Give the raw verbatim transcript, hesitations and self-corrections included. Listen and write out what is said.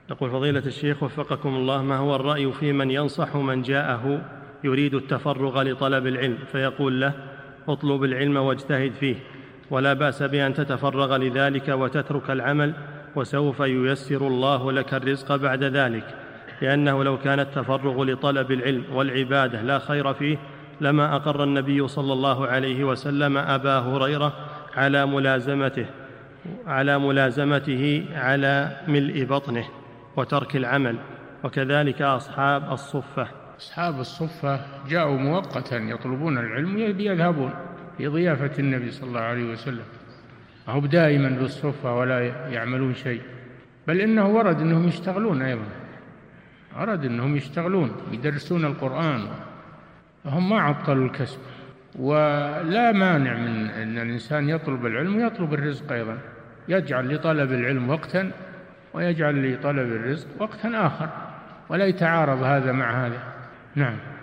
يقول فضيلة الشيخ وفقكم الله، ما هو الرأي في من ينصح من جاءه يريد التفرغ لطلب العلم فيقول له اطلب العلم واجتهد فيه، ولا بأس بأن تتفرغ لذلك وتترك العمل، وسوف ييسر الله لك الرزق بعد ذلك، لأنه لو كان التفرغ لطلب العلم والعبادة لا خير فيه لما أقر النبي صلى الله عليه وسلم أبا هريرة على ملازمته على ملازمته على ملء بطنه وترك العمل، وكذلك أصحاب الصفة. أصحاب الصفة جاءوا مؤقتا يطلبون العلم يذهبون في ضيافة النبي صلى الله عليه وسلم، هم دائما بالصفة ولا يعملون شيء، بل إنه ورد أنهم يشتغلون أيضا، ورد أنهم يشتغلون يدرسون القرآن، هم ما عطلوا الكسب. ولا مانع من أن الإنسان يطلب العلم ويطلب الرزق أيضا، يجعل لطلب العلم وقتا ويجعل لطلب الرزق وقتا آخر، ولا يتعارض هذا مع هذا. نعم.